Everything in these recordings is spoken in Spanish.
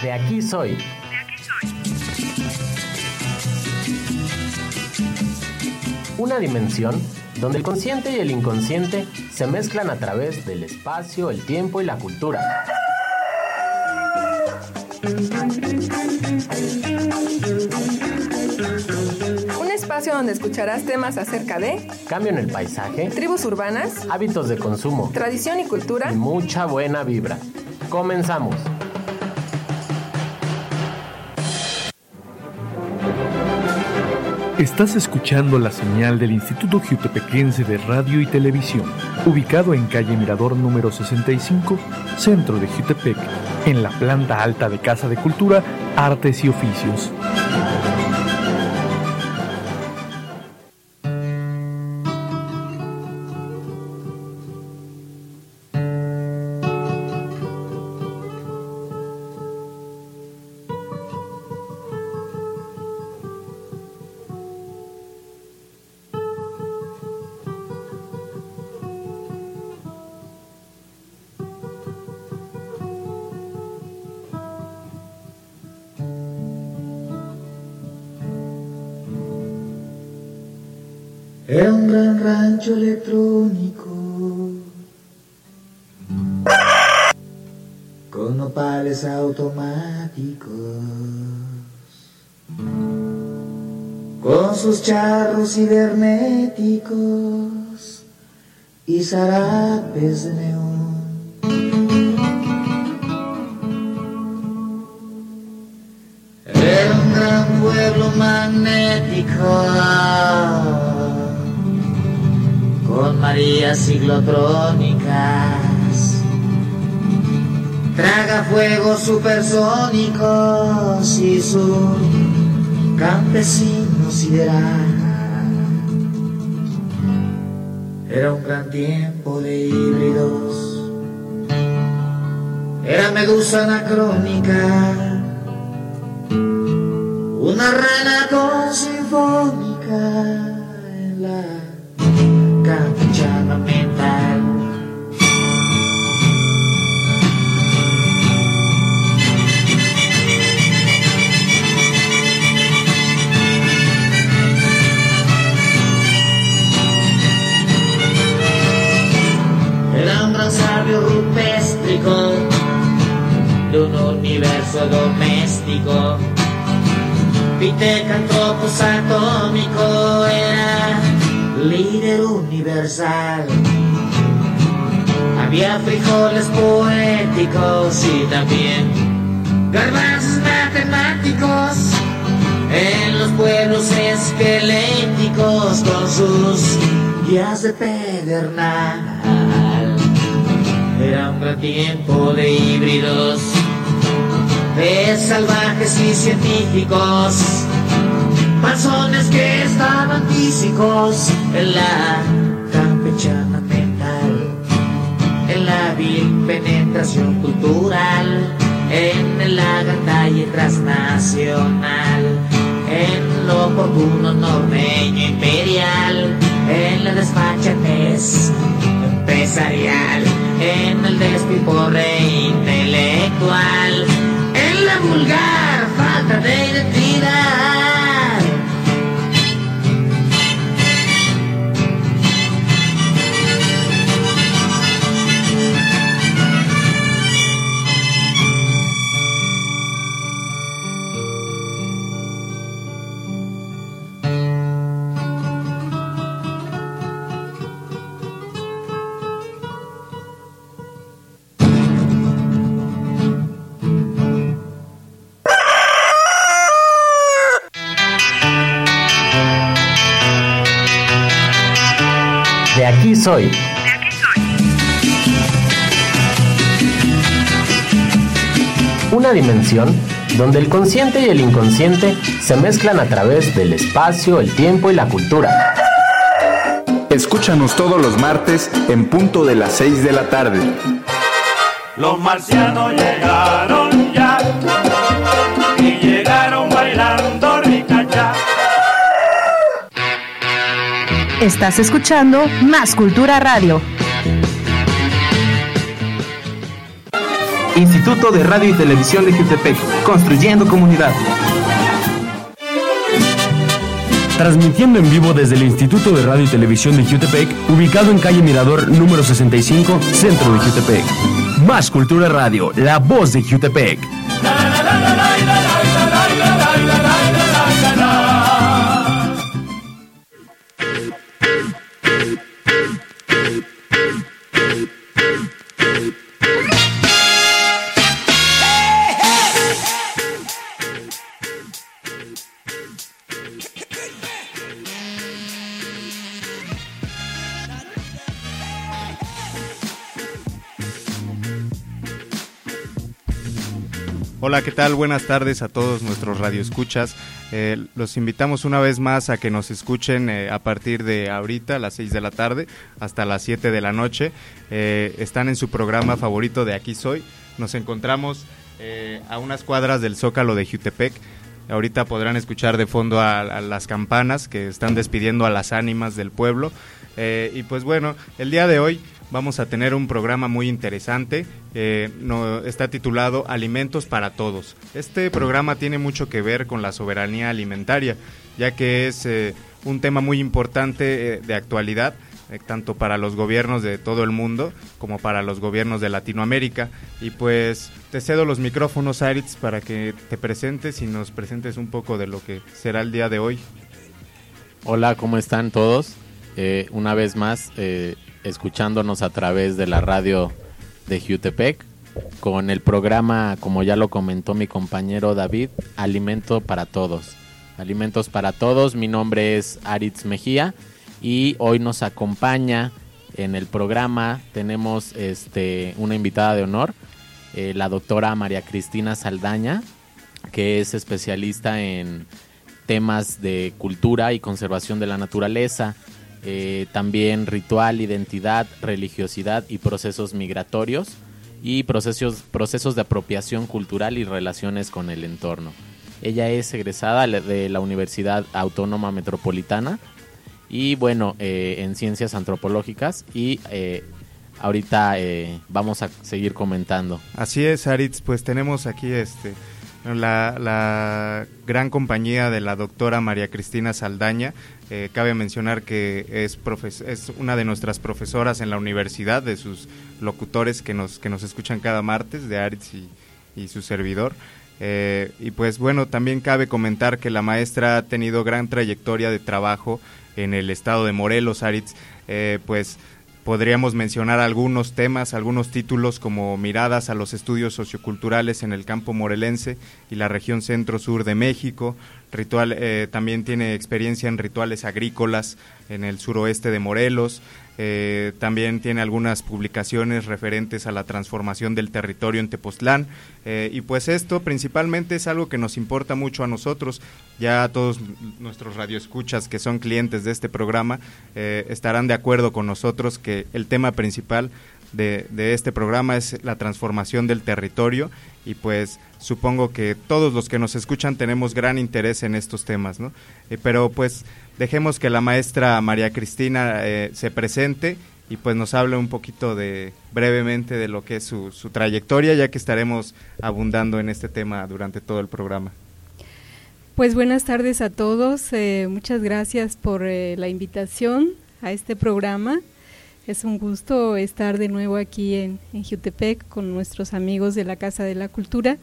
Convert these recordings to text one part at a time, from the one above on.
De aquí soy. Una dimensión donde el consciente y el inconsciente se mezclan a través del espacio, el tiempo y la cultura. Un espacio donde escucharás temas acerca de cambio en el paisaje, tribus urbanas, hábitos de consumo, tradición y cultura y mucha buena vibra. Comenzamos. Estás escuchando la señal del Instituto Jiutepequense de Radio y Televisión, ubicado en calle Mirador número 65, centro de Jiutepec, en la planta alta de Casa de Cultura, Artes y Oficios. Era un gran rancho electrónico con nopales automáticos, con sus charros cibernéticos y zarapes de neón. Era un gran pueblo magnético con Marías ciclotrónicas, tragafuegos supersónicos y su campesino sideral. Era un gran tiempo de híbridos, era medusa anacrónica, una rana con sinfónica en la campechana mental. Era un gran sabio rupéstrico de un universo doméstico, pitecantropos atómico, era líder universal. Había frijoles poéticos y también garbanzos matemáticos en los pueblos esqueléticos con sus guías de pedernal. Era un gran tiempo de híbridos, de salvajes y científicos, panzones que estaban físicos en la campechana mental, en la vil penetración cultural, en la gandalla transnacional, en lo oportuno norteño imperial, en la despachatez empresarial, en el despiporre intelectual, en la vulgar falta de identidad. De aquí soy. Una dimensión donde el consciente y el inconsciente se mezclan a través del espacio, el tiempo y la cultura. Escúchanos todos los martes en punto de las 6 de la tarde. Los marcianos llegaron ya y llegaron bailando ricachá. Estás escuchando Más Cultura Radio. Instituto de Radio y Televisión de Jutepec, construyendo comunidad. Transmitiendo en vivo desde el Instituto de Radio y Televisión de Jutepec, ubicado en calle Mirador número 65, centro de Jutepec. Más Cultura Radio, la voz de Jutepec. Hola, ¿qué tal? Buenas tardes a todos nuestros radioescuchas. Los invitamos una vez más a que nos escuchen a partir de ahorita, a las 6 de la tarde, hasta las 7 de la noche. Están en su programa favorito de Aquí Soy. Nos encontramos a unas cuadras del Zócalo de Jutepec. Ahorita podrán escuchar de fondo a las campanas que están despidiendo a las ánimas del pueblo. Y pues bueno, el día de hoy vamos a tener un programa muy interesante, está titulado Alimentos para Todos. Este programa tiene mucho que ver con la soberanía alimentaria, ya que es un tema muy importante de actualidad, tanto para los gobiernos de todo el mundo como para los gobiernos de Latinoamérica. Y pues te cedo los micrófonos, Aritz, para que te presentes y nos presentes un poco de lo que será el día de hoy. Hola, ¿cómo están todos? Una vez más, escuchándonos a través de la radio de Jutepec con el programa, como ya lo comentó mi compañero David, Alimento para Todos. Alimentos para Todos, mi nombre es Aritz Mejía y hoy nos acompaña en el programa, tenemos una invitada de honor, la doctora María Cristina Saldaña, que es especialista en temas de cultura y conservación de la naturaleza, también ritual, identidad, religiosidad y procesos migratorios y procesos de apropiación cultural y relaciones con el entorno. Ella es egresada de la Universidad Autónoma Metropolitana y bueno, en ciencias antropológicas y ahorita vamos a seguir comentando. Así es, Aritz, pues tenemos aquí la gran compañía de la doctora María Cristina Saldaña. Cabe mencionar que es una de nuestras profesoras en la universidad, de sus locutores que nos escuchan cada martes, de Aritz y su servidor. Y pues bueno, también cabe comentar que la maestra ha tenido gran trayectoria de trabajo en el estado de Morelos, Aritz. Pues podríamos mencionar algunos temas, algunos títulos como Miradas a los estudios socioculturales en el campo morelense y la región centro-sur de México. También tiene experiencia en rituales agrícolas en el suroeste de Morelos. También tiene algunas publicaciones referentes a la transformación del territorio en Tepoztlán, y pues esto principalmente es algo que nos importa mucho a nosotros. Ya todos nuestros radioescuchas que son clientes de este programa estarán de acuerdo con nosotros que el tema principal de este programa es la transformación del territorio, y pues supongo que todos los que nos escuchan tenemos gran interés en estos temas, ¿no? Pero pues dejemos que la maestra María Cristina se presente y pues nos hable un poquito brevemente de lo que es su trayectoria, ya que estaremos abundando en este tema durante todo el programa. Pues buenas tardes a todos, muchas gracias por la invitación a este programa. Es un gusto estar de nuevo aquí en Jutepec con nuestros amigos de la Casa de la Cultura.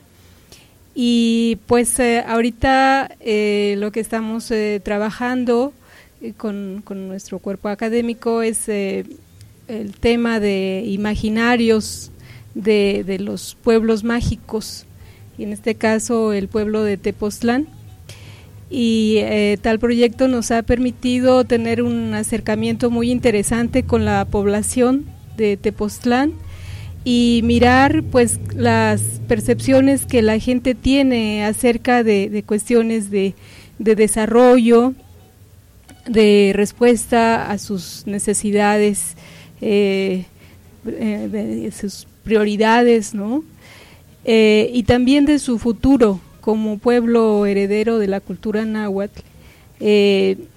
Y pues ahorita lo que estamos trabajando con nuestro cuerpo académico es el tema de imaginarios de los pueblos mágicos, y en este caso el pueblo de Tepoztlán. Y tal proyecto nos ha permitido tener un acercamiento muy interesante con la población de Tepoztlán y mirar pues las percepciones que la gente tiene acerca de cuestiones de desarrollo, de respuesta a sus necesidades, de sus prioridades, ¿no? Y también de su futuro como pueblo heredero de la cultura náhuatl,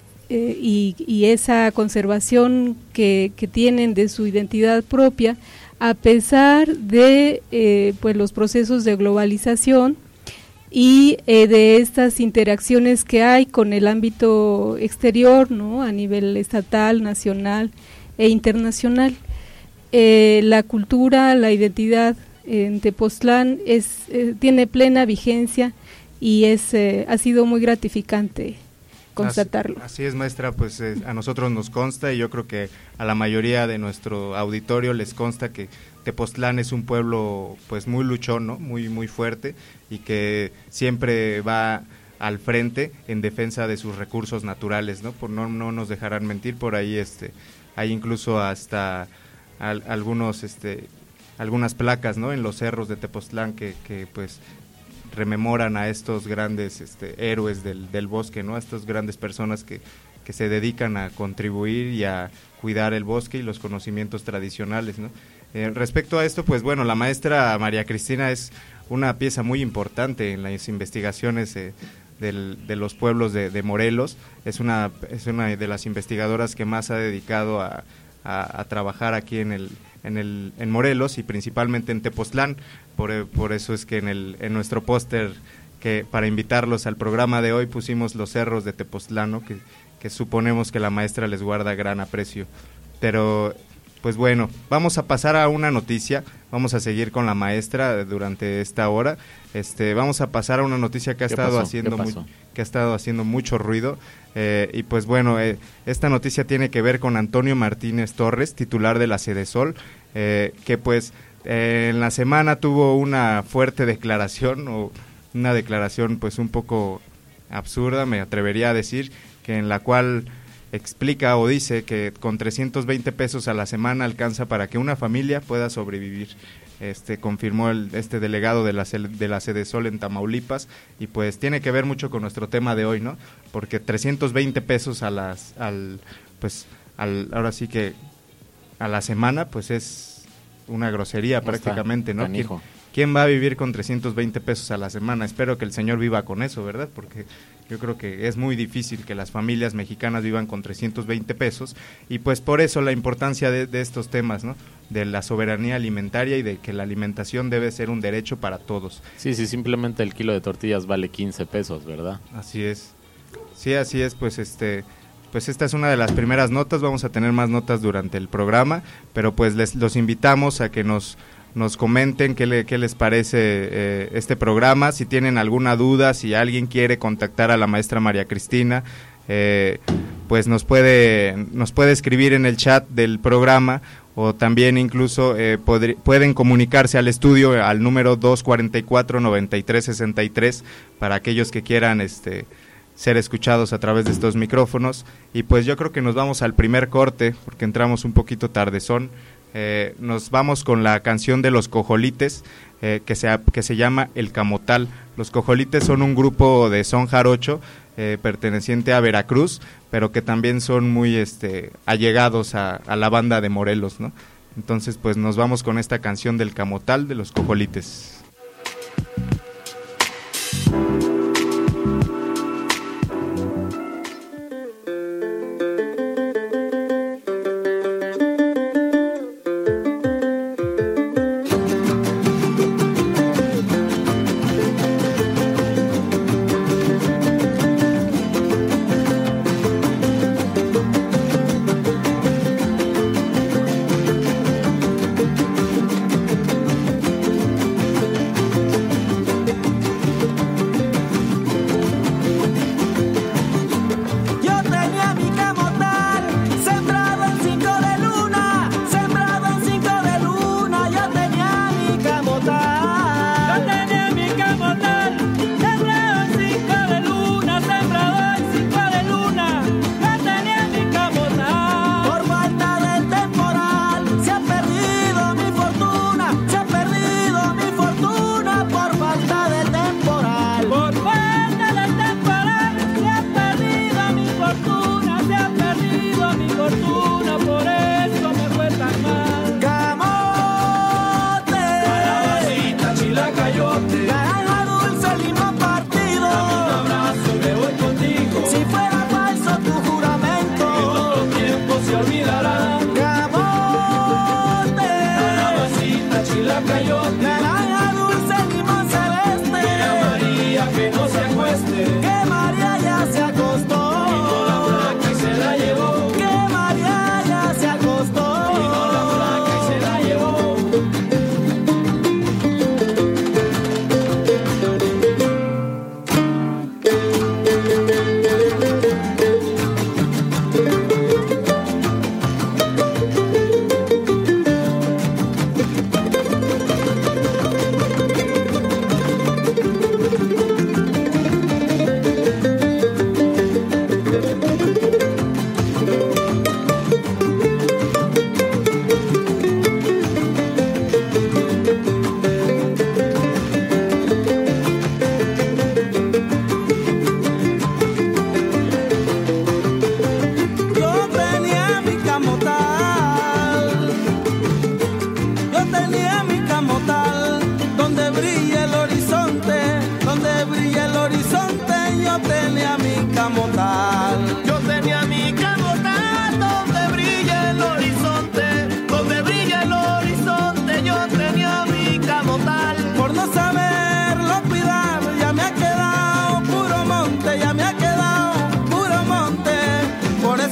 y esa conservación que tienen de su identidad propia a pesar de pues los procesos de globalización y de estas interacciones que hay con el ámbito exterior, ¿no? A nivel estatal, nacional e internacional. La cultura, la identidad en Tepoztlán tiene plena vigencia y ha sido muy gratificante constatarlo. Así es, maestra, pues a nosotros nos consta, y yo creo que a la mayoría de nuestro auditorio les consta que Tepoztlán es un pueblo pues muy luchón, ¿no? Muy fuerte, y que siempre va al frente en defensa de sus recursos naturales, ¿no? No nos dejarán mentir, por ahí hay incluso hasta algunas placas, ¿no? En los cerros de Tepoztlán que pues rememoran a estos grandes héroes del bosque, ¿no? A estas grandes personas que se dedican a contribuir y a cuidar el bosque y los conocimientos tradicionales, ¿no? Respecto a esto, pues bueno, la maestra María Cristina es una pieza muy importante en las investigaciones de los pueblos de Morelos. Es una de las investigadoras que más ha dedicado a trabajar aquí en Morelos, y principalmente en Tepoztlán. Por eso es que en nuestro póster, que para invitarlos al programa de hoy, pusimos los cerros de Tepoztlán, ¿no? que suponemos que la maestra les guarda gran aprecio. Pero pues bueno, vamos a pasar a una noticia. Vamos a seguir con la maestra durante esta hora. Vamos a pasar a una noticia que ha estado haciendo mucho ruido. Y pues bueno, esta noticia tiene que ver con Antonio Martínez Torres, titular de la Sedesol, que pues en la semana tuvo una fuerte declaración, o una declaración pues un poco absurda, me atrevería a decir, que en la cual explica o dice que con 320 pesos a la semana alcanza para que una familia pueda sobrevivir. Confirmó este delegado de la Sedesol en Tamaulipas, y pues tiene que ver mucho con nuestro tema de hoy, ¿no? Porque 320 pesos ahora sí que a la semana, pues es una grosería prácticamente, ¿no? ¿Quién va a vivir con 320 pesos a la semana? Espero que el señor viva con eso, ¿verdad? Porque yo creo que es muy difícil que las familias mexicanas vivan con 320 pesos, y pues por eso la importancia de estos temas, ¿no? De la soberanía alimentaria y de que la alimentación debe ser un derecho para todos. Sí, simplemente el kilo de tortillas vale 15 pesos, ¿verdad? Así es. Sí, así es, pues pues esta es una de las primeras notas. Vamos a tener más notas durante el programa, pero pues los invitamos a que nos comenten qué les parece este programa. Si tienen alguna duda, si alguien quiere contactar a la maestra María Cristina, pues nos puede escribir en el chat del programa, o también incluso pueden comunicarse al estudio al número 244-9363 para aquellos que quieran ser escuchados a través de estos micrófonos. Y pues yo creo que nos vamos al primer corte, porque entramos un poquito tardezón. Nos vamos con la canción de Los Cojolites, que se llama El Camotal. Los Cojolites son un grupo de son jarocho perteneciente a Veracruz, pero que también son muy allegados a la banda de Morelos, ¿no? Entonces pues nos vamos con esta canción del Camotal de Los Cojolites.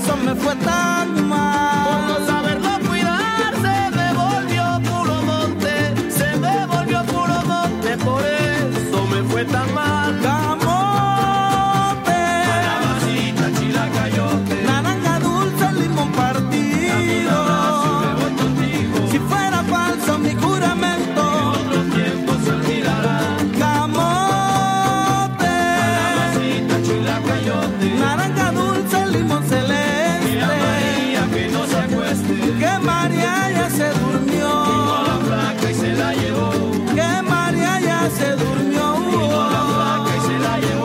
falso me fue tan mal. Por no saberlo cuidar se me volvió puro monte, se me volvió puro monte, por eso me fue tan mal. Camote, calabacita, chilacayote, naranja dulce, limón partido. Si fuera falso mi juramento, en otro tiempo se olvidará. Camote, calabacita, chilacayote, naranja dulce, limón celeste. Y a María que no se acueste, que María ya se durmió. Vino la flaca y se la llevó. Que María ya se durmió. Vino la flaca y se la llevó.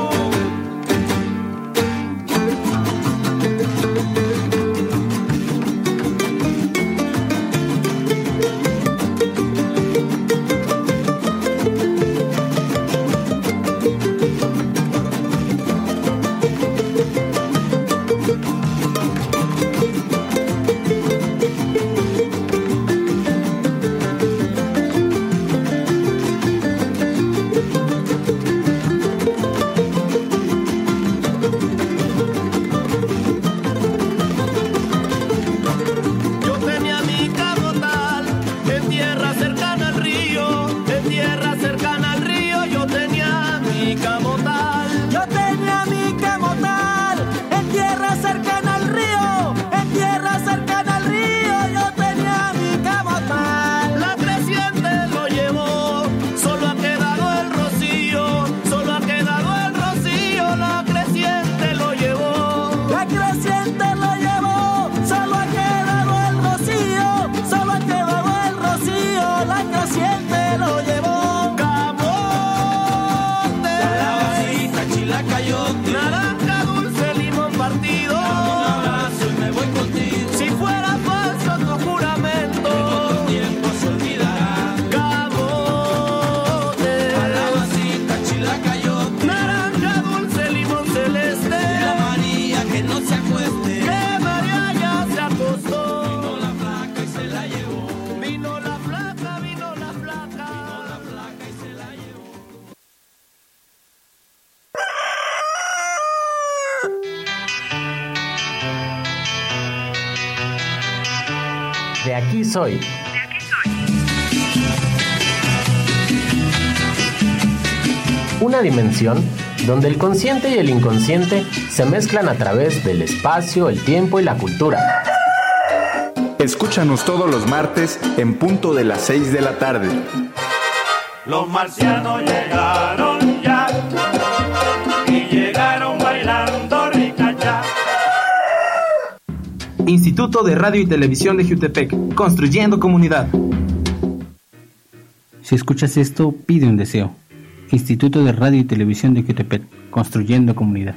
Yo tenía mi camotal en tierra cercana al río, en tierra cercana al río. Yo tenía mi camotal. Yo tenía mi camotal en tierra cercana al río, en tierra cercana al río. Yo tenía mi camotal. La creciente lo llevó, solo ha quedado el rocío, solo ha quedado el rocío. La creciente lo llevó, la creciente lo llevó, solo ha quedado el rocío, solo ha quedado el rocío. La creciente lo llevó. Camote, calabacita, chilacayote, naranja dulce, limón partido. Dame un abrazo y me voy contigo. Si fuera falso tu juramento, en otro tiempo se olvidará. Camote, calabacita, chilacayote, naranja dulce, limón celeste. Y a María que no se acueste, que María ya se acostó. Vino la flaca y se la llevó. Vino la flaca, vino la flaca, vino la flaca y se la llevó. De aquí soy. Una dimensión donde el consciente y el inconsciente se mezclan a través del espacio, el tiempo y la cultura. Escúchanos todos los martes en punto de las 6 de la tarde. Los marcianos llegaron ya y llegaron bailando ricachá. Instituto de Radio y Televisión de Jutepec, construyendo comunidad. Si escuchas esto, pide un deseo. Instituto de Radio y Televisión de Jutepec, construyendo comunidad.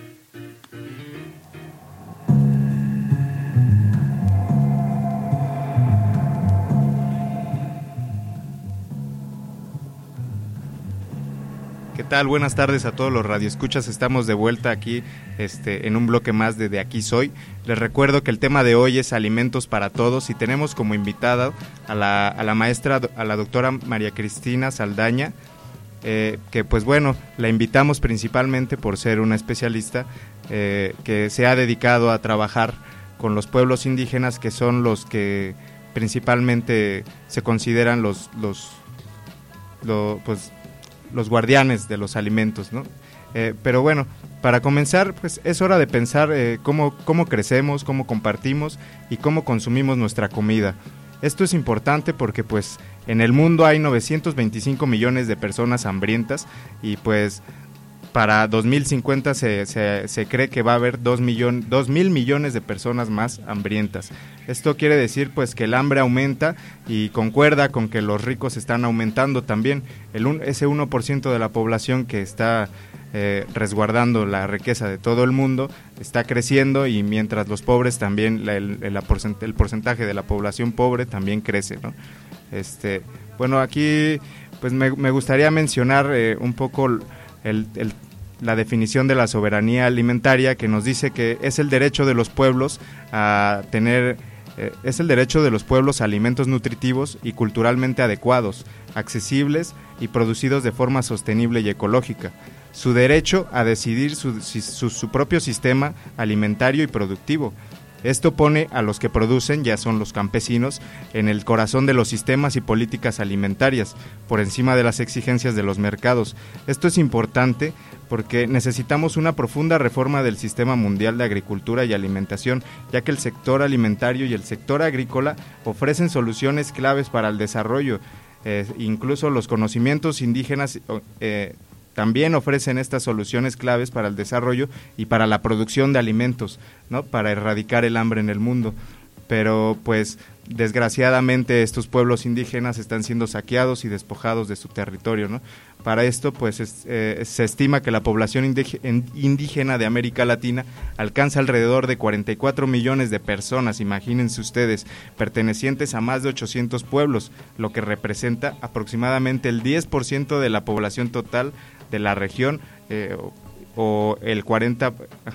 ¿Qué tal? Buenas tardes a todos los radioescuchas. Estamos de vuelta aquí en un bloque más de Aquí Soy. Les recuerdo que el tema de hoy es alimentos para todos y tenemos como invitada a la maestra, a la doctora María Cristina Saldaña, que pues bueno, la invitamos principalmente por ser una especialista que se ha dedicado a trabajar con los pueblos indígenas, que son los que principalmente se consideran los guardianes de los alimentos, ¿no? Pero bueno, para comenzar, pues es hora de pensar cómo crecemos, cómo compartimos y cómo consumimos nuestra comida. Esto es importante porque pues en el mundo hay 925 millones de personas hambrientas y pues para 2050 se cree que va a haber 2.000 millones de personas más hambrientas. Esto quiere decir pues que el hambre aumenta y concuerda con que los ricos están aumentando también. Ese 1% de la población que está resguardando la riqueza de todo el mundo está creciendo, y mientras los pobres también, el porcentaje de la población pobre también crece, ¿no? Bueno, aquí pues me gustaría mencionar un poco la definición de la soberanía alimentaria, que nos dice que es el derecho de los pueblos a tener alimentos nutritivos y culturalmente adecuados, accesibles y producidos de forma sostenible y ecológica. su derecho a decidir su propio sistema alimentario y productivo. Esto pone a los que producen, ya son los campesinos, en el corazón de los sistemas y políticas alimentarias, por encima de las exigencias de los mercados. Esto es importante porque necesitamos una profunda reforma del sistema mundial de agricultura y alimentación, ya que el sector alimentario y el sector agrícola ofrecen soluciones claves para el desarrollo. Incluso los conocimientos indígenas también ofrecen estas soluciones claves para el desarrollo y para la producción de alimentos, ¿no? Para erradicar el hambre en el mundo. Pero pues desgraciadamente estos pueblos indígenas están siendo saqueados y despojados de su territorio, ¿no? Para esto pues se estima que la población indígena de América Latina alcanza alrededor de 44 millones de personas, imagínense ustedes, pertenecientes a más de 800 pueblos, lo que representa aproximadamente el 10% de la población total de la región, o el 40%,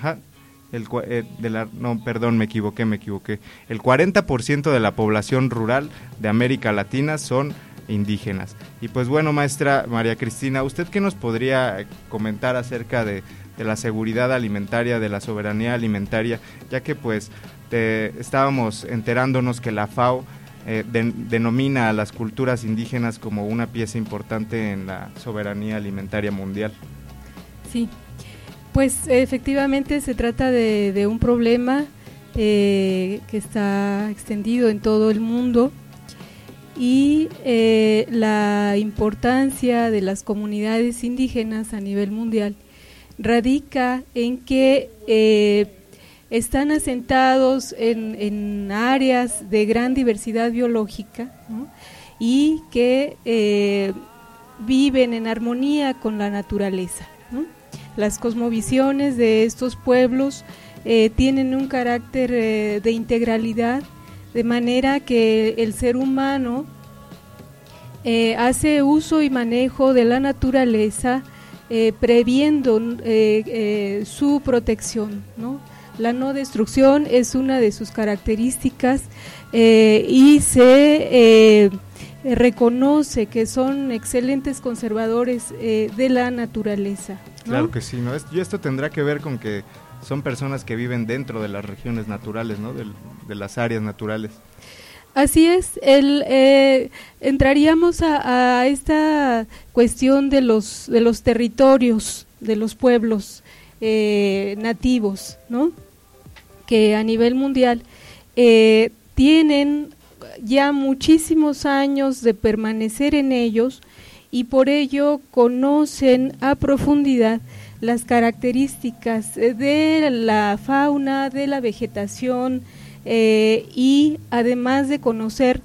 me equivoqué. El 40% de la población rural de América Latina son indígenas. Y pues bueno, maestra María Cristina, ¿usted qué nos podría comentar acerca de la seguridad alimentaria, de la soberanía alimentaria? Ya que pues estábamos enterándonos que la FAO denomina a las culturas indígenas como una pieza importante en la soberanía alimentaria mundial. Sí, pues efectivamente se trata de un problema que está extendido en todo el mundo, y la importancia de las comunidades indígenas a nivel mundial radica en que están asentados en áreas de gran diversidad biológica, ¿no? Y que viven en armonía con la naturaleza, ¿no? Las cosmovisiones de estos pueblos tienen un carácter de integralidad, de manera que el ser humano hace uso y manejo de la naturaleza previendo su protección, ¿no? La no destrucción es una de sus características, y se reconoce que son excelentes conservadores de la naturaleza, ¿no? Claro que sí, ¿no? Y esto tendrá que ver con que son personas que viven dentro de las regiones naturales, ¿no? De las áreas naturales. Así es, entraríamos a esta cuestión de los territorios, de los pueblos nativos, ¿no? Que a nivel mundial tienen ya muchísimos años de permanecer en ellos, y por ello conocen a profundidad las características de la fauna, de la vegetación, y además de conocer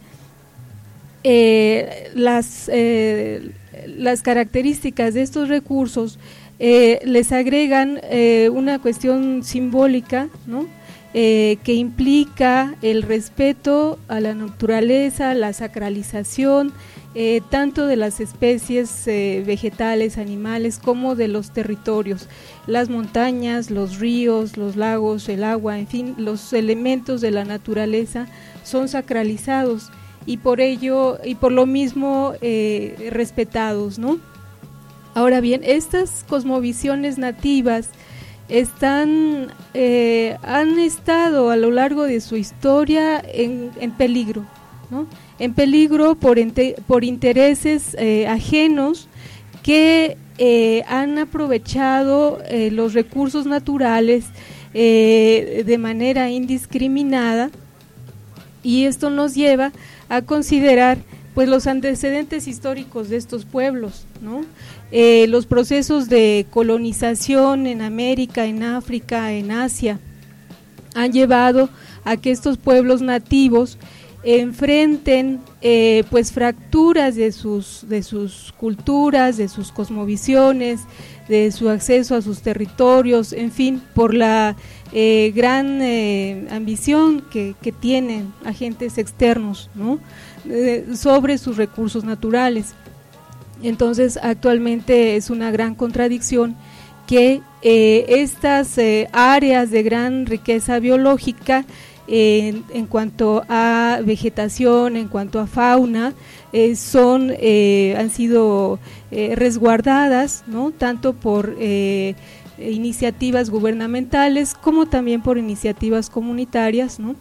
las características de estos recursos, les agregan una cuestión simbólica, ¿no? Que implica el respeto a la naturaleza, la sacralización tanto de las especies vegetales, animales, como de los territorios, las montañas, los ríos, los lagos, el agua, en fin, los elementos de la naturaleza son sacralizados y por ello y por lo mismo respetados, ¿no? Ahora bien, estas cosmovisiones nativas han estado a lo largo de su historia en peligro, ¿no? En peligro por intereses ajenos que han aprovechado los recursos naturales de manera indiscriminada, y esto nos lleva a considerar pues los antecedentes históricos de estos pueblos, ¿no? Los procesos de colonización en América, en África, en Asia, han llevado a que estos pueblos nativos enfrenten pues fracturas de sus culturas, de sus cosmovisiones, de su acceso a sus territorios, en fin, por la gran ambición que tienen agentes externos, ¿no? Sobre sus recursos naturales. Entonces, actualmente es una gran contradicción que estas áreas de gran riqueza biológica en cuanto a vegetación, en cuanto a fauna, han sido resguardadas, ¿no? Tanto por iniciativas gubernamentales como también por iniciativas comunitarias, ¿no?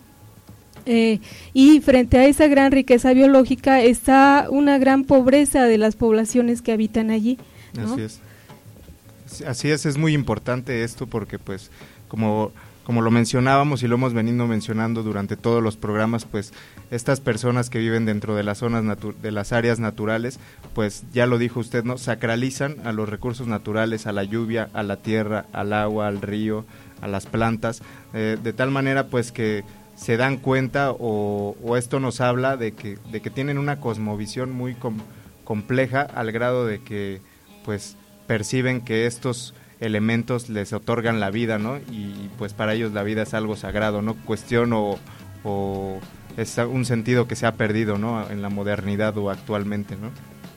Y frente a esa gran riqueza biológica está una gran pobreza de las poblaciones que habitan allí, ¿no? Así es muy importante esto porque pues como lo mencionábamos y lo hemos venido mencionando durante todos los programas, pues estas personas que viven dentro de las zonas de las áreas naturales, pues ya lo dijo usted, ¿no? Sacralizan a los recursos naturales, a la lluvia, a la tierra, al agua, al río, a las plantas, de tal manera pues que se dan cuenta o esto nos habla de que tienen una cosmovisión muy compleja al grado de que pues perciben que estos elementos les otorgan la vida, ¿no? Y pues para ellos la vida es algo sagrado, ¿no? Cuestión o es un sentido que se ha perdido, ¿no? En la modernidad o actualmente, ¿no?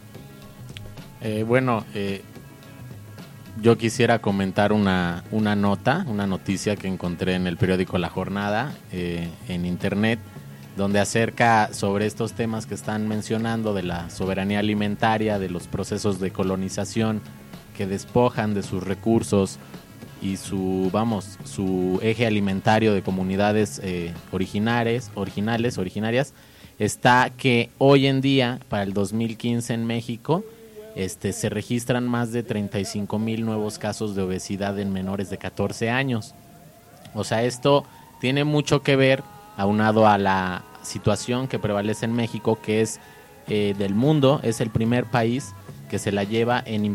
Yo quisiera comentar una noticia que encontré en el periódico La Jornada, en internet, donde acerca sobre estos temas que están mencionando de la soberanía alimentaria, de los procesos de colonización que despojan de sus recursos y su eje alimentario de comunidades originarias, está que hoy en día, para el 2015 en México, se registran más de 35,000 nuevos casos de obesidad en menores de 14 años. O sea, esto tiene mucho que ver, aunado a la situación que prevalece en México, que es del mundo, es el primer país que se la lleva en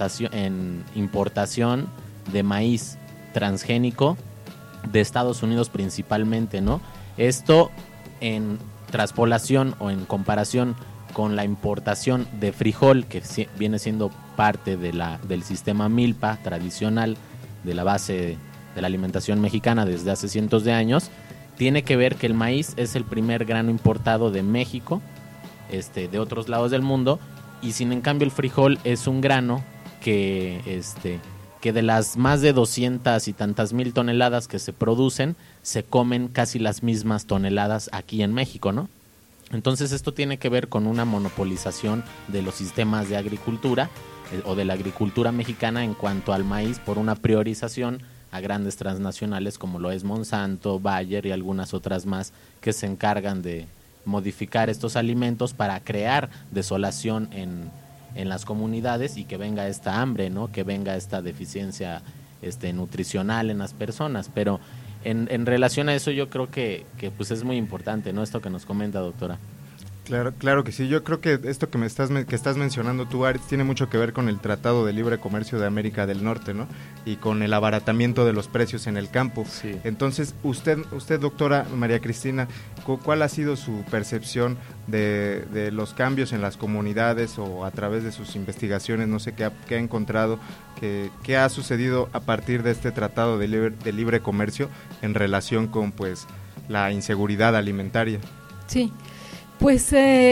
importación de maíz transgénico de Estados Unidos principalmente, ¿no? Esto en traspolación o en comparación con la importación de frijol, que viene siendo parte del sistema milpa tradicional de la base de la alimentación mexicana desde hace cientos de años, tiene que ver que el maíz es el primer grano importado de México, de otros lados del mundo, y sin en cambio el frijol es un grano que de las más de 200 y tantas mil toneladas que se producen, se comen casi las mismas toneladas aquí en México, ¿no? Entonces esto tiene que ver con una monopolización de los sistemas de agricultura o de la agricultura mexicana en cuanto al maíz, por una priorización a grandes transnacionales como lo es Monsanto, Bayer y algunas otras más que se encargan de modificar estos alimentos para crear desolación en las comunidades y que venga esta hambre, ¿no? Que venga esta deficiencia nutricional en las personas. Pero en relación a eso yo creo que pues es muy importante, ¿no? Esto que nos comenta, doctora. Claro que sí. Yo creo que esto que estás mencionando tú, Aritz, tiene mucho que ver con el Tratado de Libre Comercio de América del Norte, ¿no? Y con el abaratamiento de los precios en el campo. Sí. Entonces, usted, doctora María Cristina, ¿cuál ha sido su percepción de los cambios en las comunidades o a través de sus investigaciones? No sé qué ha encontrado, qué ha sucedido a partir de este Tratado de Libre Comercio en relación con, pues, la inseguridad alimentaria. Sí. Pues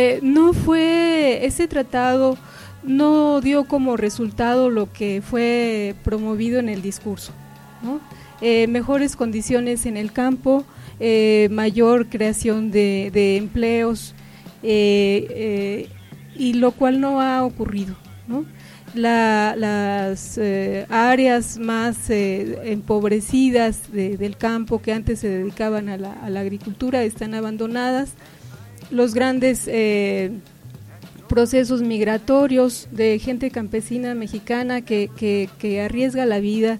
ese tratado no dio como resultado lo que fue promovido en el discurso, ¿no? Mejores condiciones en el campo, mayor creación de empleos, y lo cual no ha ocurrido, ¿no? Las áreas más empobrecidas del campo que antes se dedicaban a la agricultura están abandonadas. Los grandes procesos migratorios de gente campesina mexicana que arriesga la vida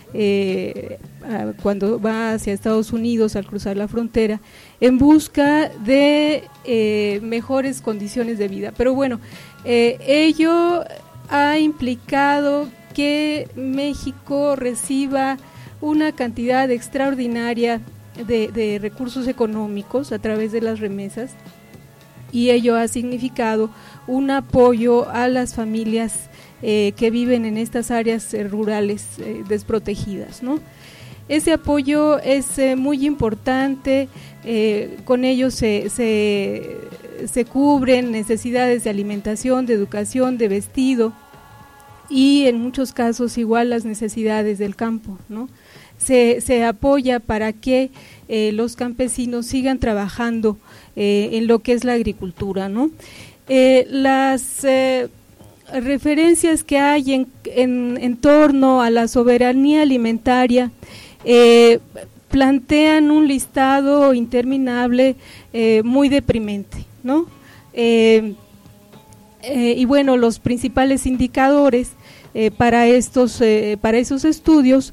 cuando va hacia Estados Unidos al cruzar la frontera en busca de mejores condiciones de vida. Pero bueno, ello ha implicado que México reciba una cantidad extraordinaria de recursos económicos a través de las remesas, y ello ha significado un apoyo a las familias que viven en estas áreas rurales desprotegidas, ¿no? Ese apoyo es muy importante, con ello se cubren necesidades de alimentación, de educación, de vestido, y en muchos casos igual las necesidades del campo, ¿no? Se apoya para que los campesinos sigan trabajando en lo que es la agricultura, ¿no? Las referencias que hay en torno a la soberanía alimentaria plantean un listado interminable muy deprimente, ¿no? Y bueno, los principales indicadores para esos estudios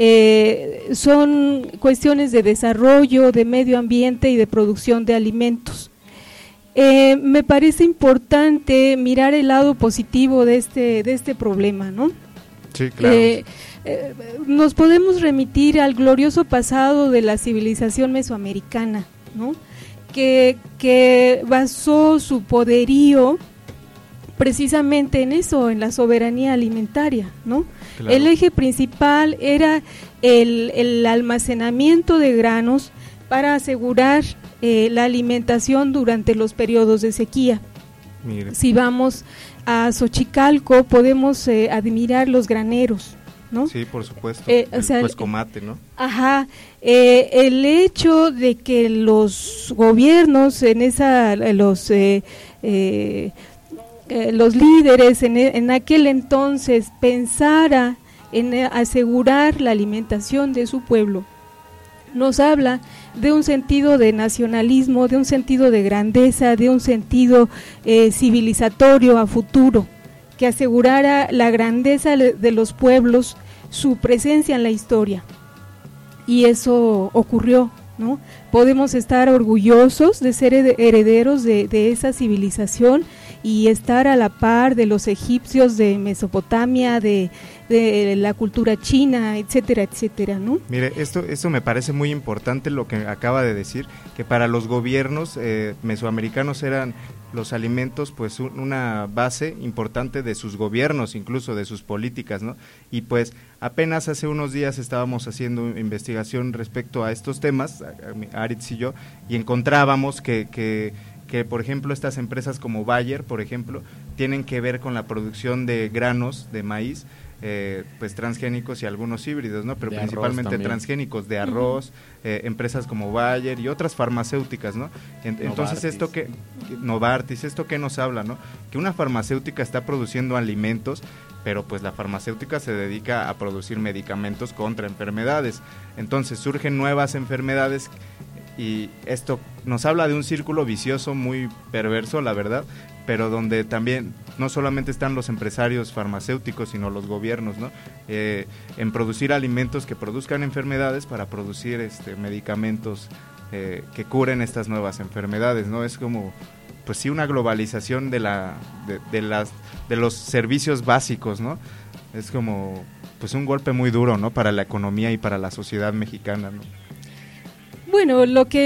son cuestiones de desarrollo, de medio ambiente y de producción de alimentos. Me parece importante mirar el lado positivo de este problema, ¿no? Sí, claro. Nos podemos remitir al glorioso pasado de la civilización mesoamericana, ¿no? Que basó su poderío precisamente en eso, en la soberanía alimentaria, ¿no? Claro. El eje principal era el almacenamiento de granos para asegurar la alimentación durante los periodos de sequía. Mire. Si vamos a Xochicalco podemos admirar los graneros, ¿no? Sí, por supuesto, el Comate, ¿no? Ajá, el hecho de que los gobiernos los líderes en aquel entonces pensara en asegurar la alimentación de su pueblo, nos habla de un sentido de nacionalismo, de un sentido de grandeza, de un sentido civilizatorio a futuro, que asegurara la grandeza de los pueblos, su presencia en la historia. Y eso ocurrió, ¿no? Podemos estar orgullosos de ser herederos de esa civilización y estar a la par de los egipcios de Mesopotamia, de la cultura china, etcétera, etcétera, ¿no? Mire, esto me parece muy importante lo que acaba de decir, que para los gobiernos mesoamericanos eran los alimentos pues una base importante de sus gobiernos, incluso de sus políticas, ¿no? Y pues apenas hace unos días estábamos haciendo investigación respecto a estos temas, Aritz y yo, y encontrábamos que por ejemplo estas empresas como Bayer, por ejemplo, tienen que ver con la producción de granos de maíz, pues transgénicos y algunos híbridos, ¿no? Pero de principalmente transgénicos de arroz, empresas como Bayer y otras farmacéuticas, ¿no? Entonces Novartis, esto que nos habla, ¿no? Que una farmacéutica está produciendo alimentos, pero pues la farmacéutica se dedica a producir medicamentos contra enfermedades. Entonces surgen nuevas enfermedades y esto nos habla de un círculo vicioso muy perverso, la verdad, pero donde también no solamente están los empresarios farmacéuticos, sino los gobiernos, ¿no? En producir alimentos que produzcan enfermedades para producir medicamentos que curen estas nuevas enfermedades, ¿no? Es como, pues sí, una globalización de los servicios básicos, ¿no? Es como, pues un golpe muy duro, ¿no? Para la economía y para la sociedad mexicana, ¿no? Bueno,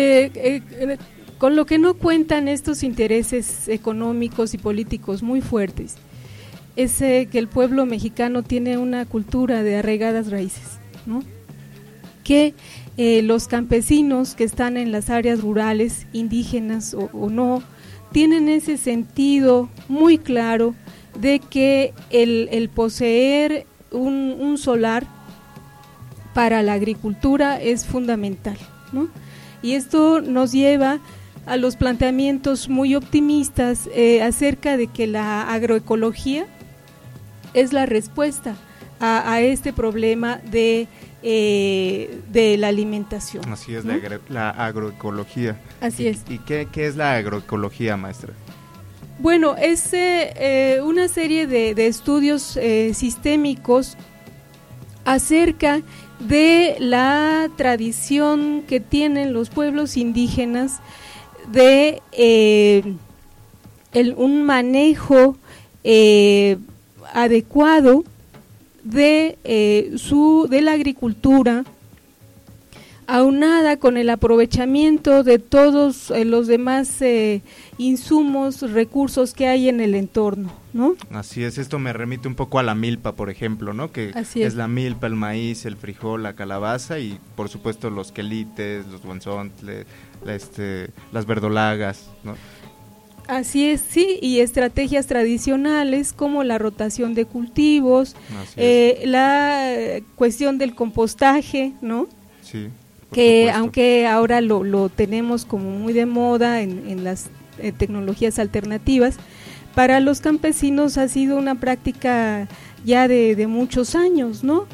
con lo que no cuentan estos intereses económicos y políticos muy fuertes es que el pueblo mexicano tiene una cultura de arraigadas raíces, ¿no? Que los campesinos que están en las áreas rurales, indígenas o no, tienen ese sentido muy claro de que el poseer un solar para la agricultura es fundamental, ¿no? Y esto nos lleva a los planteamientos muy optimistas acerca de que la agroecología es la respuesta a este problema de la alimentación. Así es, ¿no? La agroecología. Así es. ¿Y qué es la agroecología, maestra? Bueno, es una serie de estudios sistémicos acerca de la tradición que tienen los pueblos indígenas de un manejo adecuado de la agricultura, aunada con el aprovechamiento de todos los demás insumos, recursos que hay en el entorno, ¿no? Así es, esto me remite un poco a la milpa, por ejemplo, ¿no? Que es la milpa, el maíz, el frijol, la calabaza y por supuesto los quelites, los guanzontles, las verdolagas, ¿no? Así es, sí, y estrategias tradicionales como la rotación de cultivos, la cuestión del compostaje, ¿no? Sí. Que supuesto. aunque ahora lo tenemos como muy de moda en las tecnologías alternativas, para los campesinos ha sido una práctica ya de muchos años, ¿no?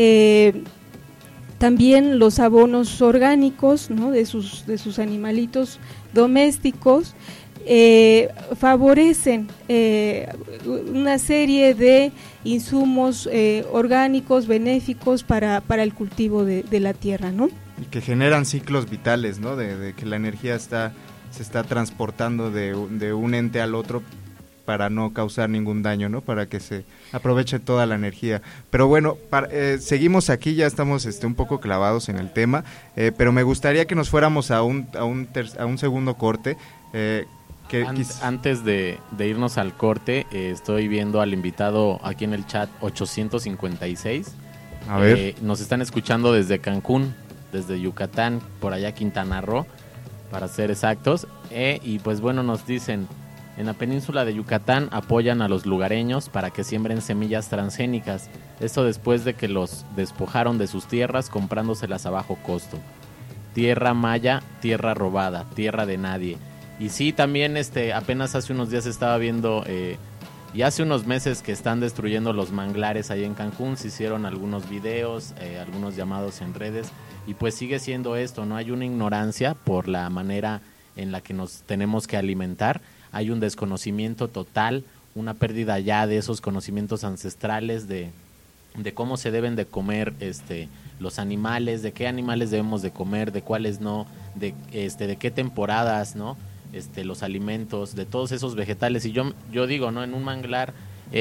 También los abonos orgánicos, ¿no? de sus animalitos domésticos favorecen una serie de insumos orgánicos benéficos para el cultivo de la tierra, ¿no? Y que generan ciclos vitales, ¿no? De que la energía se está transportando de un ente al otro para no causar ningún daño, ¿no? Para que se aproveche toda la energía. Pero bueno, seguimos aquí, ya estamos un poco clavados en el tema, pero me gustaría que nos fuéramos a un segundo corte. Antes de irnos al corte, estoy viendo al invitado aquí en el chat 856. A ver. Nos están escuchando desde Cancún, desde Yucatán, por allá Quintana Roo, para ser exactos. Y pues bueno, nos dicen, en la península de Yucatán apoyan a los lugareños para que siembren semillas transgénicas. Esto después de que los despojaron de sus tierras comprándoselas a bajo costo. Tierra maya, tierra robada, tierra de nadie. Y sí, también apenas hace unos días estaba viendo, y hace unos meses que están destruyendo los manglares ahí en Cancún, se hicieron algunos videos, algunos llamados en redes, y pues sigue siendo esto, ¿no? Hay una ignorancia por la manera en la que nos tenemos que alimentar, hay un desconocimiento total, una pérdida ya de esos conocimientos ancestrales de cómo se deben de comer los animales, de qué animales debemos de comer, de cuáles no, de qué temporadas, ¿no? Los alimentos, de todos esos vegetales. Y yo digo, ¿no? En un manglar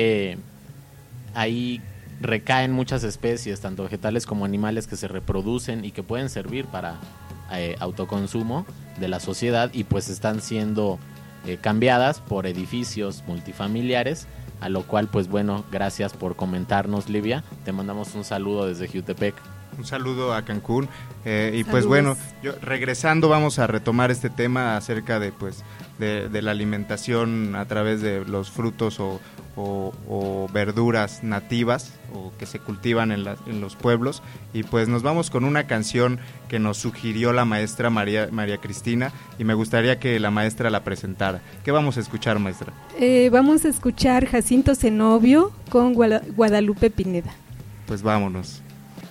ahí recaen muchas especies, tanto vegetales como animales, que se reproducen y que pueden servir para autoconsumo de la sociedad, y pues están siendo cambiadas por edificios multifamiliares, a lo cual pues bueno, gracias por comentarnos, Livia, te mandamos un saludo desde Jutepec. Un saludo a Cancún, y pues bueno, regresando vamos a retomar este tema acerca de la alimentación a través de los frutos o verduras nativas o que se cultivan en los pueblos, y pues nos vamos con una canción que nos sugirió la maestra María Cristina, y me gustaría que la maestra la presentara. ¿Qué vamos a escuchar, maestra? Vamos a escuchar Jacinto Zenobio con Guadalupe Pineda. Pues vámonos.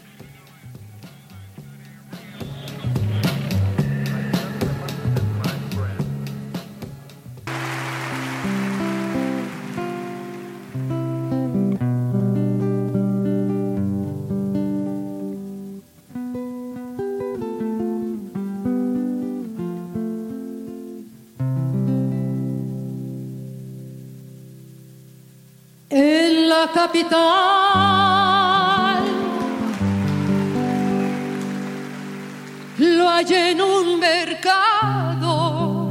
En la capital lo hallé en un mercado,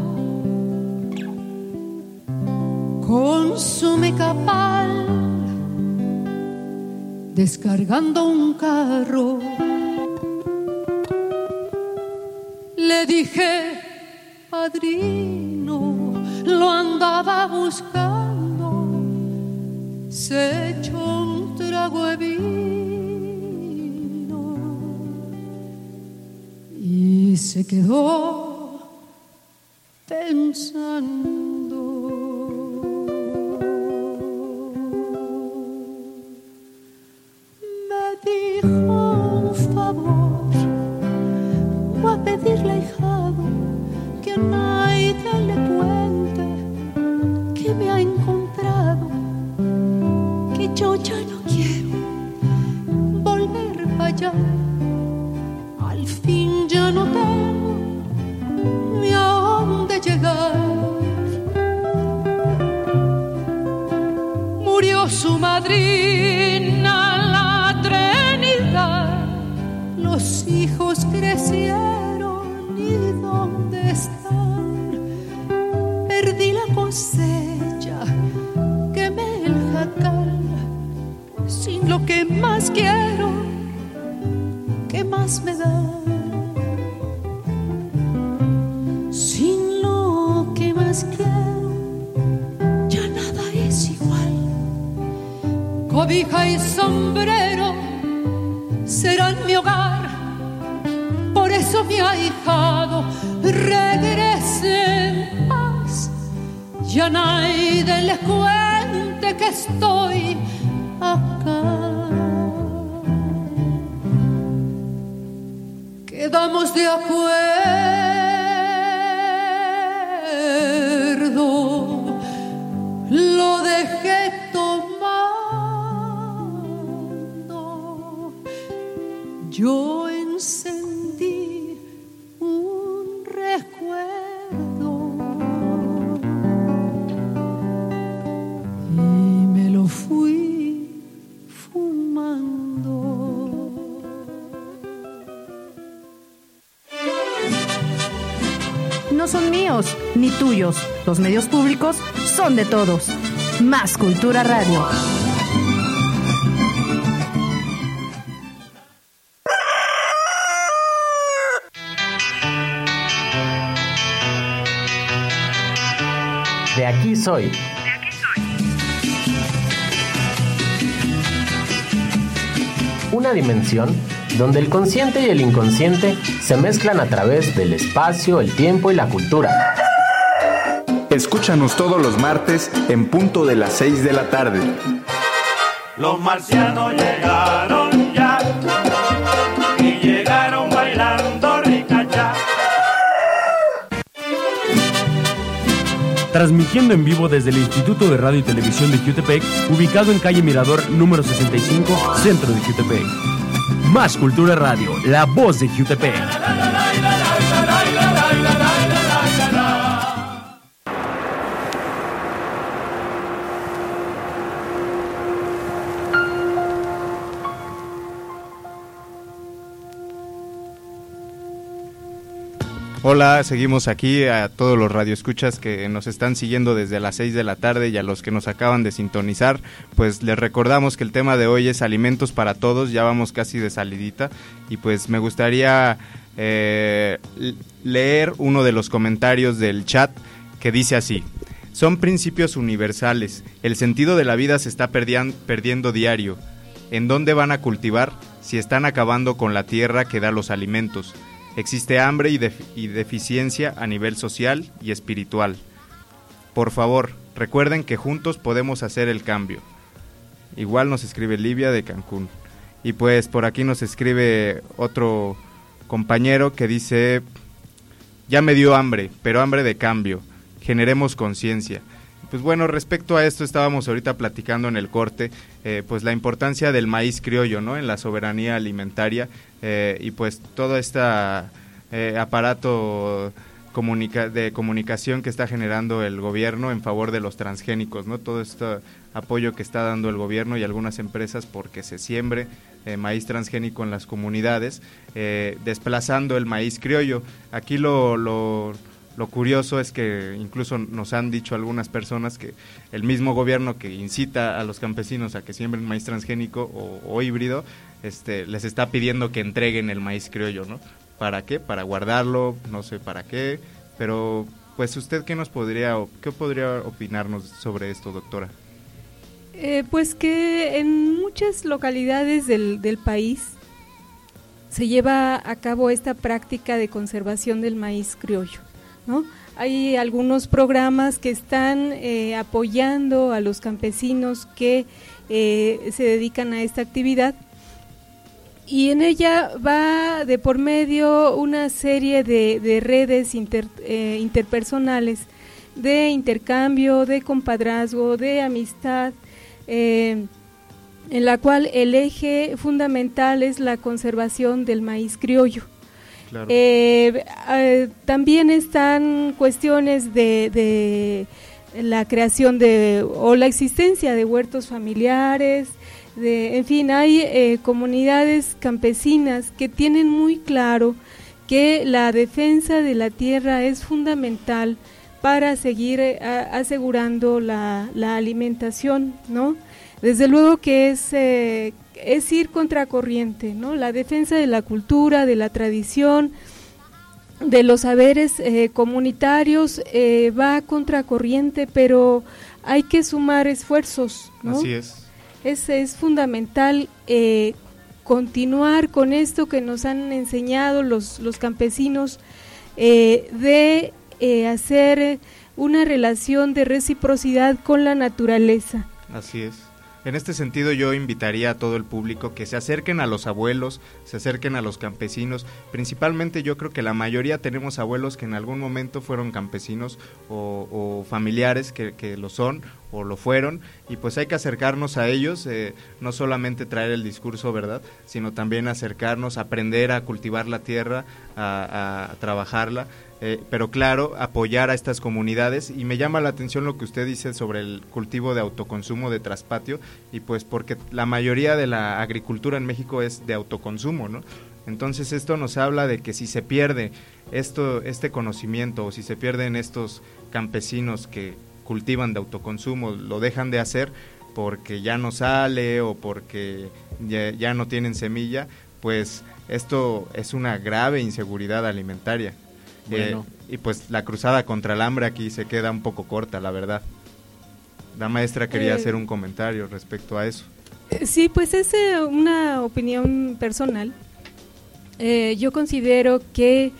consume capal, descargando un carro. Le dije, padrino, lo andaba buscando. Se echó un trago de vino y se quedó pensando. Me dijo un favor, voy a pedirle al ahijado que a nadie le cuente que me ha encontrado. Yo ya no quiero volver para allá, al fin ya no tengo ni a dónde llegar. Murió su madrina, la Trinidad, los hijos crecieron y ¿dónde están? Perdí la cosecha que me el jacal. Sin lo que más quiero, ¿qué más me da? Sin lo que más quiero, cobija y sombrero serán mi hogar. Por eso mi ahijado regrese en paz. Ya nadie les cuente que estoy acá. Quedamos de acuerdo, lo dejé tomando. Yo encendí un recuerdo y me lo fui fumando. No son míos ni tuyos. Los medios públicos son de todos. Más Cultura Radio. De aquí soy. Una dimensión donde el consciente y el inconsciente se mezclan a través del espacio, el tiempo y la cultura. Escúchanos todos los martes en punto de las 6 de la tarde. Los marcianos llegaron ya y llegaron bailando ricachá. Transmitiendo en vivo desde el Instituto de Radio y Televisión de Jutepec, ubicado en calle Mirador número 65, centro de Jutepec. Más Cultura Radio, la voz de Jutepec. Hola, seguimos aquí a todos los radioescuchas que nos están siguiendo desde las 6 de la tarde y a los que nos acaban de sintonizar, pues les recordamos que el tema de hoy es alimentos para todos, ya vamos casi de salidita y pues me gustaría leer uno de los comentarios del chat que dice así: son principios universales, el sentido de la vida se está perdiendo diario, ¿en dónde van a cultivar si están acabando con la tierra que da los alimentos? Existe hambre y deficiencia a nivel social y espiritual. Por favor, recuerden que juntos podemos hacer el cambio. Igual nos escribe Livia de Cancún. Y pues por aquí nos escribe otro compañero que dice: ya me dio hambre, pero hambre de cambio. Generemos conciencia. Pues bueno, respecto a esto estábamos ahorita platicando en el corte, pues la importancia del maíz criollo, ¿no? En la soberanía alimentaria y pues todo este aparato de comunicación que está generando el gobierno en favor de los transgénicos, ¿no? Todo este apoyo que está dando el gobierno y algunas empresas porque se siembre maíz transgénico en las comunidades, desplazando el maíz criollo. Aquí lo curioso es que incluso nos han dicho algunas personas que el mismo gobierno que incita a los campesinos a que siembren maíz transgénico o híbrido, les está pidiendo que entreguen el maíz criollo, ¿no? ¿Para qué? Para guardarlo, no sé para qué, pero pues usted qué podría opinarnos sobre esto, doctora? Pues que en muchas localidades del país se lleva a cabo esta práctica de conservación del maíz criollo, ¿no? Hay algunos programas que están apoyando a los campesinos que se dedican a esta actividad y en ella va de por medio una serie de redes interpersonales de intercambio, de compadrazgo, de amistad, en la cual el eje fundamental es la conservación del maíz criollo. Claro. También están cuestiones de la creación o la existencia de huertos familiares, en fin, hay comunidades campesinas que tienen muy claro que la defensa de la tierra es fundamental para seguir asegurando la alimentación, ¿no? Desde luego que es ir contracorriente, ¿no? La defensa de la cultura, de la tradición, de los saberes comunitarios va contracorriente, pero hay que sumar esfuerzos, ¿no? Así es. Es fundamental continuar con esto que nos han enseñado los campesinos, de hacer una relación de reciprocidad con la naturaleza. Así es. En este sentido yo invitaría a todo el público que se acerquen a los abuelos, se acerquen a los campesinos. Principalmente yo creo que la mayoría tenemos abuelos que en algún momento fueron campesinos o familiares que lo son o lo fueron, y pues hay que acercarnos a ellos, no solamente traer el discurso, ¿verdad?, sino también acercarnos, aprender a cultivar la tierra, a trabajarla. Pero claro, apoyar a estas comunidades. Y me llama la atención lo que usted dice sobre el cultivo de autoconsumo de traspatio, y pues porque la mayoría de la agricultura en México es de autoconsumo, ¿no? Entonces esto nos habla de que si se pierde este conocimiento, o si se pierden estos campesinos que cultivan de autoconsumo, lo dejan de hacer porque ya no sale o porque ya no tienen semilla, pues esto es una grave inseguridad alimentaria. Bueno. Y pues la cruzada contra el hambre aquí se queda un poco corta, la verdad. La maestra quería hacer un comentario respecto a eso. Sí, pues es una opinión personal. Yo considero que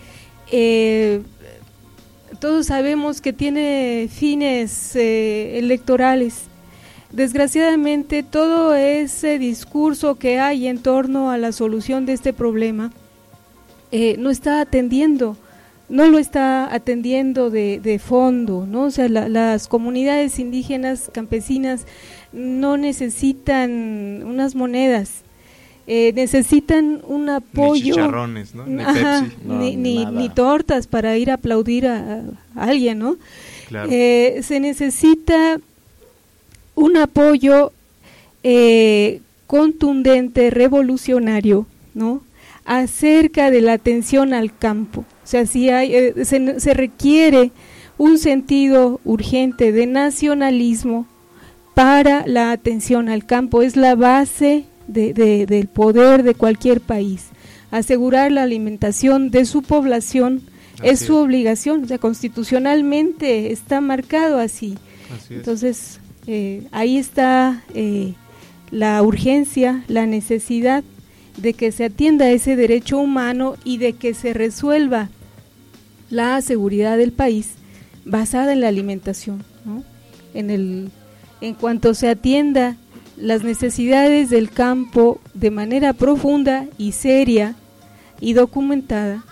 todos sabemos que tiene fines electorales. Desgraciadamente todo ese discurso que hay en torno a la solución de este problema no lo está atendiendo de fondo, ¿no? O sea, las comunidades indígenas campesinas no necesitan unas monedas, necesitan un apoyo. Ni chicharrones, ¿no? Ni Pepsi. Ni tortas para ir a aplaudir a alguien, ¿no? Claro. Se necesita un apoyo contundente, revolucionario, ¿no?, acerca de la atención al campo. O sea, si se requiere un sentido urgente de nacionalismo para la atención al campo. Es la base del poder de cualquier país. Asegurar la alimentación de su población es su obligación, o sea, constitucionalmente está marcado así. Entonces, ahí está la urgencia, la necesidad de que se atienda ese derecho humano y de que se resuelva la seguridad del país basada en la alimentación, ¿no? En cuanto se atienda las necesidades del campo de manera profunda y seria y documentada,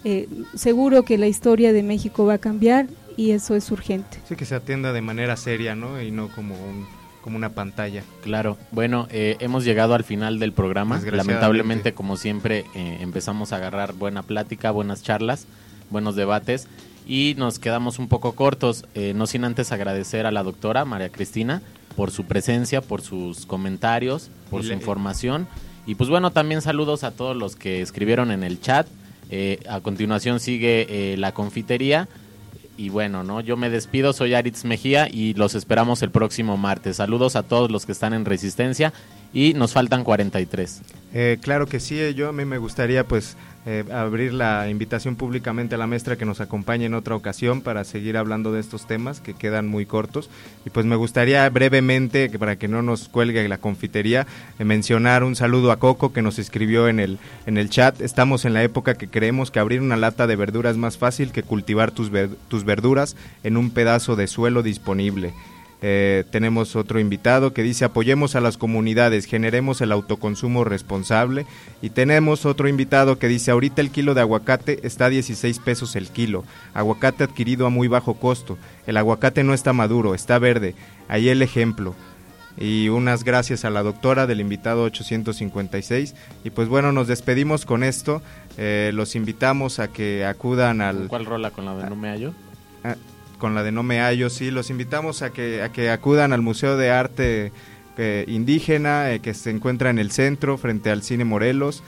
seguro que la historia de México va a cambiar, y eso es urgente. Sí, que se atienda de manera seria, ¿no? Y no como una pantalla. Claro. Bueno, hemos llegado al final del programa. Lamentablemente, como siempre, empezamos a agarrar buena plática, buenas charlas, buenos debates, y nos quedamos un poco cortos, no sin antes agradecer a la doctora María Cristina por su presencia, por sus comentarios, por su información, y pues bueno, también saludos a todos los que escribieron en el chat. A continuación sigue la confitería. Y bueno, ¿no? Yo me despido, soy Aritz Mejía y los esperamos el próximo martes. Saludos a todos los que están en Resistencia, y nos faltan 43. Claro que sí, a mí me gustaría pues abrir la invitación públicamente a la maestra que nos acompañe en otra ocasión para seguir hablando de estos temas que quedan muy cortos, y pues me gustaría brevemente, que para que no nos cuelgue la confitería, mencionar un saludo a Coco, que nos escribió en el chat. Estamos en la época que creemos que abrir una lata de verduras es más fácil que cultivar tus verduras en un pedazo de suelo disponible. Tenemos otro invitado que dice: apoyemos a las comunidades, generemos el autoconsumo responsable. Y tenemos otro invitado que dice: ahorita el kilo de aguacate está a 16 pesos el kilo, aguacate adquirido a muy bajo costo, el aguacate no está maduro, está verde, ahí el ejemplo. Y unas gracias a la doctora del invitado 856. Y pues bueno, nos despedimos con esto. Los invitamos a que acudan al... ¿Cuál rola? ¿Con la de No Me Hallo? Con la de No Me Hallo, sí. Los invitamos a que acudan al Museo de Arte Indígena, que se encuentra en el centro, frente al Cine Morelos.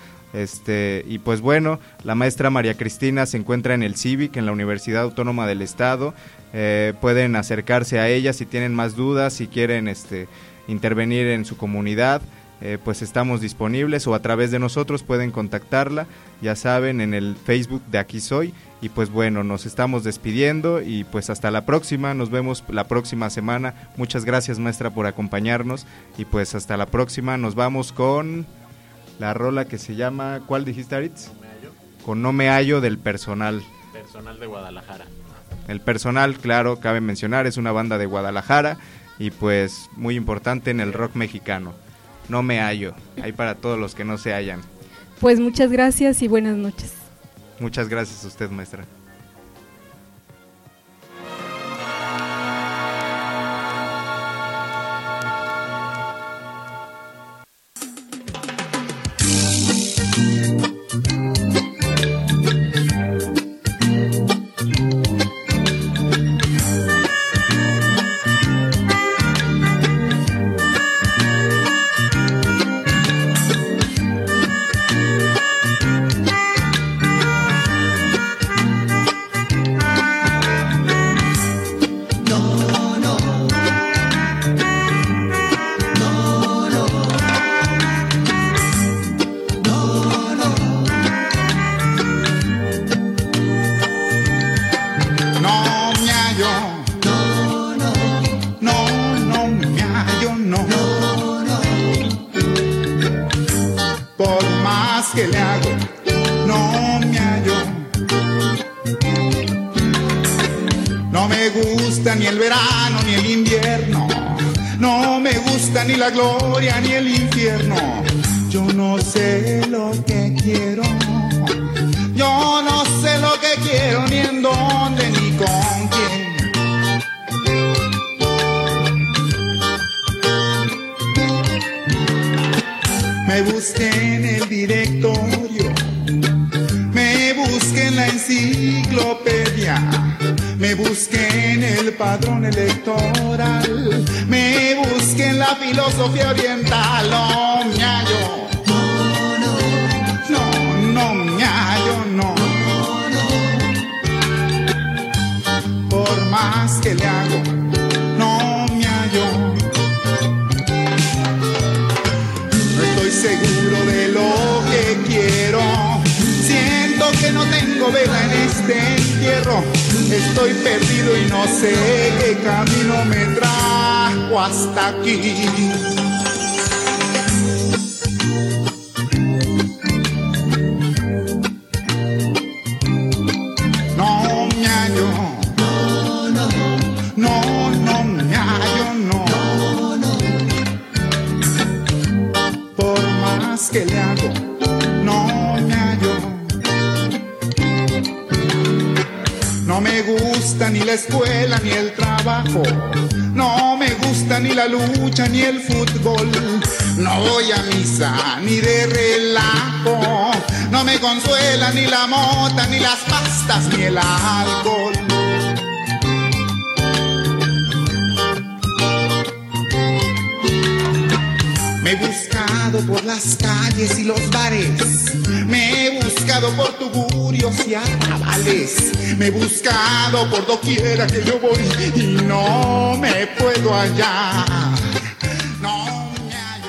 Y pues bueno, la maestra María Cristina se encuentra en el CIVIC, en la Universidad Autónoma del Estado. Pueden acercarse a ella si tienen más dudas, si quieren intervenir en su comunidad. pues estamos disponibles, o a través de nosotros pueden contactarla, ya saben, en el Facebook de Aquí Soy. Y pues bueno, nos estamos despidiendo y pues hasta la próxima, nos vemos la próxima semana. Muchas gracias, maestra, por acompañarnos, y pues hasta la próxima. Nos vamos con la rola que se llama, ¿cuál dijiste, Aritz? No me hallo. Con No me hallo, del Personal. Personal de Guadalajara. El Personal, claro, cabe mencionar, es una banda de Guadalajara y pues muy importante en el rock mexicano. No me hallo, ahí para todos los que no se hallan. Pues muchas gracias y buenas noches. Muchas gracias a usted, maestra. ¿Qué le hago? No me hallo. No me gusta ni el verano ni el invierno. No me gusta ni la gloria ni el infierno. Yo no sé lo que quiero. Yo no sé lo que quiero, ni en dónde, ni con quién. Me busqué en el directorio, me busqué en la enciclopedia, me busqué en el padrón electoral, me busqué en la filosofía oriental. No me hallo, no me hallo, no. Por más que le hago, no me hallo. Seguro de lo que quiero, siento que no tengo vela en este entierro, estoy perdido y no sé qué camino me trajo hasta aquí. No me hallo, no me hallo, no. ¿Qué le hago? No me hallo. No me gusta ni la escuela ni el trabajo. No me gusta ni la lucha ni el fútbol. No voy a misa ni de relajo. No me consuela ni la mota ni las pastas ni el alcohol. Me he buscado por las calles y los bares, me he buscado por tugurios y arrabales, me he buscado por doquiera que yo voy y no me puedo hallar. No me hallo.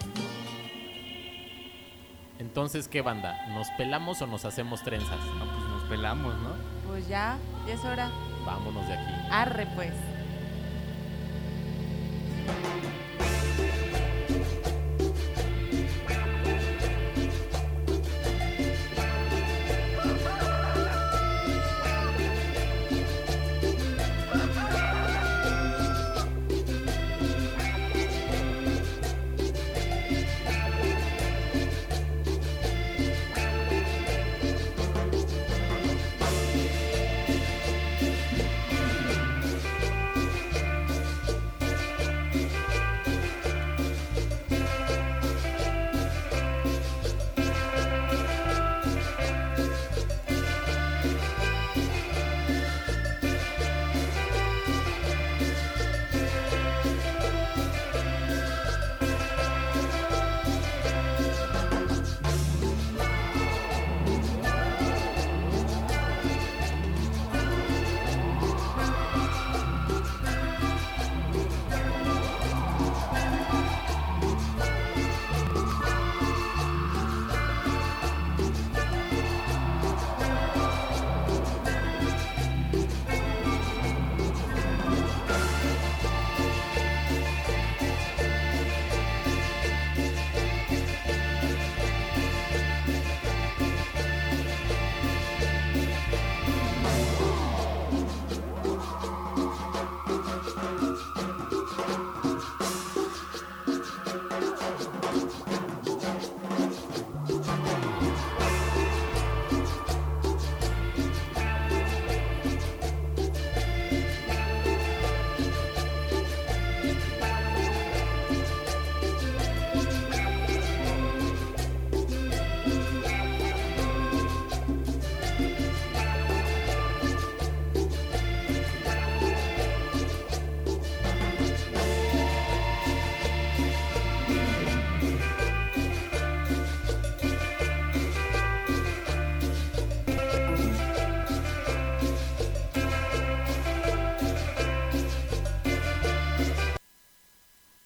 Entonces, ¿qué banda? ¿Nos pelamos o nos hacemos trenzas? No, pues nos pelamos, ¿no? Pues ya es hora. Vámonos de aquí. Arre pues.